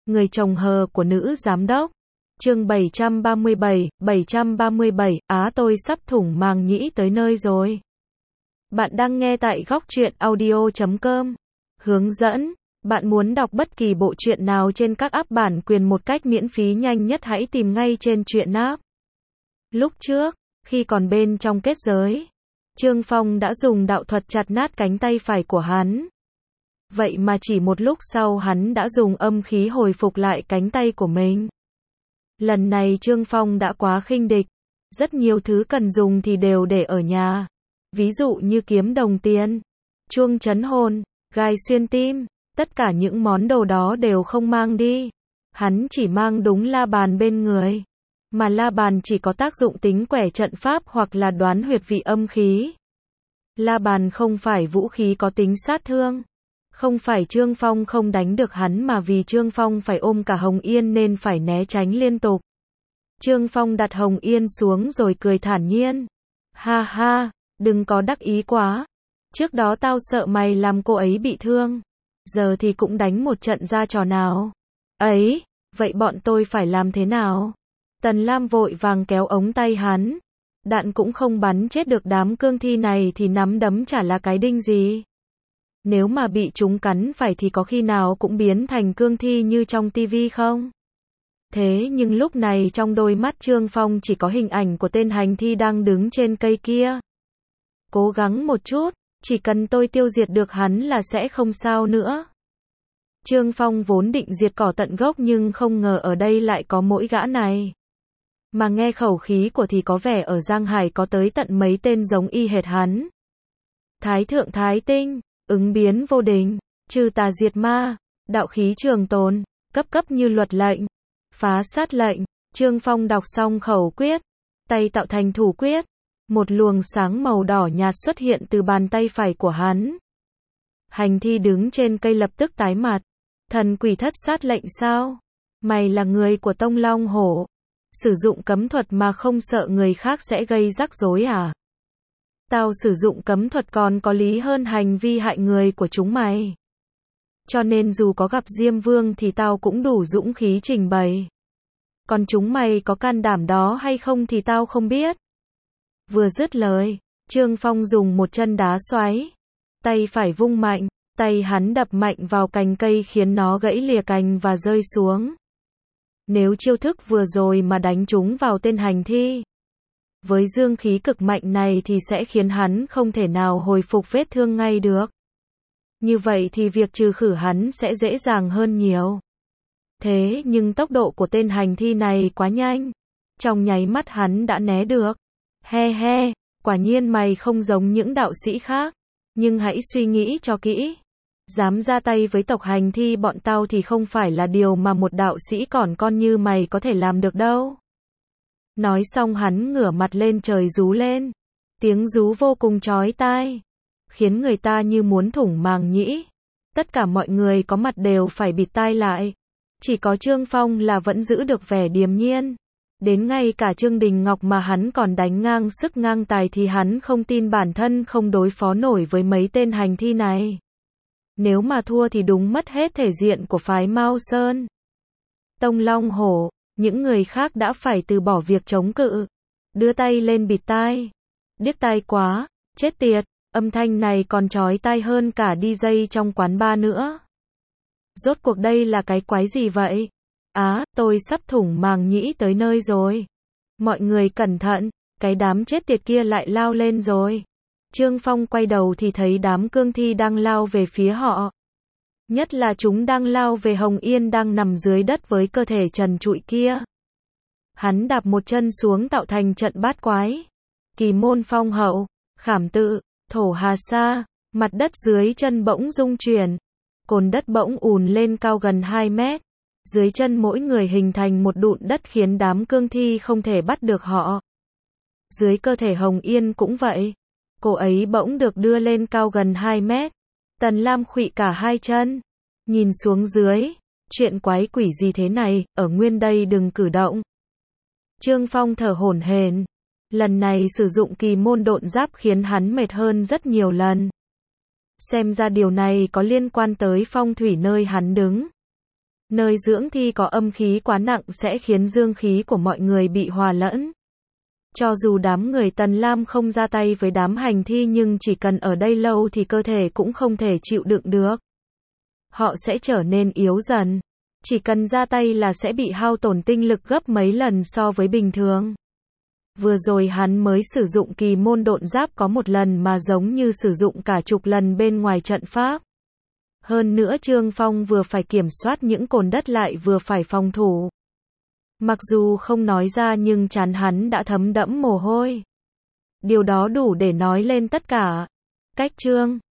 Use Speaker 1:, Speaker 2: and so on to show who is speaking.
Speaker 1: Người chồng hờ của nữ giám đốc. Chương 737, tôi sắp thủng màng nhĩ tới nơi rồi. Bạn đang nghe tại góc truyện audio.com. Hướng dẫn, bạn muốn đọc bất kỳ bộ truyện nào trên các app bản quyền một cách miễn phí nhanh nhất hãy tìm ngay trên truyện app. Lúc trước, khi còn bên trong kết giới, Trương Phong đã dùng đạo thuật chặt nát cánh tay phải của hắn. Vậy mà chỉ một lúc sau hắn đã dùng âm khí hồi phục lại cánh tay của mình. Lần này Trương Phong đã quá khinh địch. Rất nhiều thứ cần dùng thì đều để ở nhà. Ví dụ như kiếm đồng tiền, chuông trấn hồn, gai xuyên tim, tất cả những món đồ đó đều không mang đi. Hắn chỉ mang đúng la bàn bên người. Mà la bàn chỉ có tác dụng tính quẻ trận pháp hoặc là đoán huyệt vị âm khí. La bàn không phải vũ khí có tính sát thương. Không phải Trương Phong không đánh được hắn mà vì Trương Phong phải ôm cả Hồng Yên nên phải né tránh liên tục. Trương Phong đặt Hồng Yên xuống rồi cười thản nhiên. Ha ha, đừng có đắc ý quá. Trước đó tao sợ mày làm cô ấy bị thương. Giờ thì cũng đánh một trận ra trò nào. Ấy, vậy bọn tôi phải làm thế nào? Tần Lam vội vàng kéo ống tay hắn. Đạn cũng không bắn chết được đám cương thi này thì nắm đấm chả là cái đinh gì. Nếu mà bị chúng cắn phải thì có khi nào cũng biến thành cương thi như trong tivi không? Thế nhưng lúc này trong đôi mắt Trương Phong chỉ có hình ảnh của tên hành thi đang đứng trên cây kia. Cố gắng một chút, chỉ cần tôi tiêu diệt được hắn là sẽ không sao nữa. Trương Phong vốn định diệt cỏ tận gốc nhưng không ngờ ở đây lại có mỗi gã này. Mà nghe khẩu khí của thì có vẻ ở Giang Hải có tới tận mấy tên giống y hệt hắn. Thái thượng thái tinh, ứng biến vô địch, trừ tà diệt ma, đạo khí trường tồn, cấp cấp như luật lệnh, phá sát lệnh. Trương Phong đọc xong khẩu quyết, tay tạo thành thủ quyết, một luồng sáng màu đỏ nhạt xuất hiện từ bàn tay phải của hắn. Hành thi đứng trên cây lập tức tái mặt. Thần quỷ thất sát lệnh sao? Mày là người của Tông Long Hổ, sử dụng cấm thuật mà không sợ người khác sẽ gây rắc rối à? Tao sử dụng cấm thuật còn có lý hơn hành vi hại người của chúng mày. Cho nên dù có gặp Diêm Vương thì tao cũng đủ dũng khí trình bày. Còn chúng mày có can đảm đó hay không thì tao không biết. Vừa dứt lời, Trương Phong dùng một chân đá xoáy. Tay phải vung mạnh, tay hắn đập mạnh vào cành cây khiến nó gãy lìa cành và rơi xuống. Nếu chiêu thức vừa rồi mà đánh trúng vào tên hành thi, với dương khí cực mạnh này thì sẽ khiến hắn không thể nào hồi phục vết thương ngay được. Như vậy thì việc trừ khử hắn sẽ dễ dàng hơn nhiều. Thế nhưng tốc độ của tên hành thi này quá nhanh. Trong nháy mắt hắn đã né được. He he, quả nhiên mày không giống những đạo sĩ khác. Nhưng hãy suy nghĩ cho kỹ. Dám ra tay với tộc hành thi bọn tao thì không phải là điều mà một đạo sĩ còn con như mày có thể làm được đâu. Nói xong hắn ngửa mặt lên trời rú lên. Tiếng rú vô cùng chói tai, khiến người ta như muốn thủng màng nhĩ. Tất cả mọi người có mặt đều phải bịt tai lại. Chỉ có Trương Phong là vẫn giữ được vẻ điềm nhiên. Đến ngay cả Trương Đình Ngọc mà hắn còn đánh ngang sức ngang tài thì hắn không tin bản thân không đối phó nổi với mấy tên hành thi này. Nếu mà thua thì đúng mất hết thể diện của phái Mao Sơn. Tông Long Hổ, những người khác đã phải từ bỏ việc chống cự. Đưa tay lên bịt tai. Điếc tai quá, chết tiệt, âm thanh này còn chói tai hơn cả DJ trong quán bar nữa. Rốt cuộc đây là cái quái gì vậy? Tôi sắp thủng màng nhĩ tới nơi rồi. Mọi người cẩn thận, cái đám chết tiệt kia lại lao lên rồi. Trương Phong quay đầu thì thấy đám cương thi đang lao về phía họ. Nhất là chúng đang lao về Hồng Yên đang nằm dưới đất với cơ thể trần trụi kia. Hắn đạp một chân xuống tạo thành trận bát quái. Kỳ môn phong hậu, khảm tự, thổ hà sa, mặt đất dưới chân bỗng rung chuyển. Cồn đất bỗng ùn lên cao gần 2 mét. Dưới chân mỗi người hình thành một đụn đất khiến đám cương thi không thể bắt được họ. Dưới cơ thể Hồng Yên cũng vậy. Cô ấy bỗng được đưa lên cao gần 2 mét. Tần Lam khuỵu cả hai chân. Nhìn xuống dưới. Chuyện quái quỷ gì thế này, ở nguyên đây đừng cử động. Trương Phong thở hổn hển. Lần này sử dụng kỳ môn độn giáp khiến hắn mệt hơn rất nhiều lần. Xem ra điều này có liên quan tới phong thủy nơi hắn đứng. Nơi dưỡng thi có âm khí quá nặng sẽ khiến dương khí của mọi người bị hòa lẫn. Cho dù đám người Tần Lam không ra tay với đám hành thi nhưng chỉ cần ở đây lâu thì cơ thể cũng không thể chịu đựng được. Họ sẽ trở nên yếu dần. Chỉ cần ra tay là sẽ bị hao tổn tinh lực gấp mấy lần so với bình thường. Vừa rồi hắn mới sử dụng kỳ môn độn giáp có một lần mà giống như sử dụng cả chục lần bên ngoài trận pháp. Hơn nữa Trương Phong vừa phải kiểm soát những cồn đất lại vừa phải phòng thủ. Mặc dù không nói ra nhưng trán hắn đã thấm đẫm mồ hôi. Điều đó đủ để nói lên tất cả. Cách Trương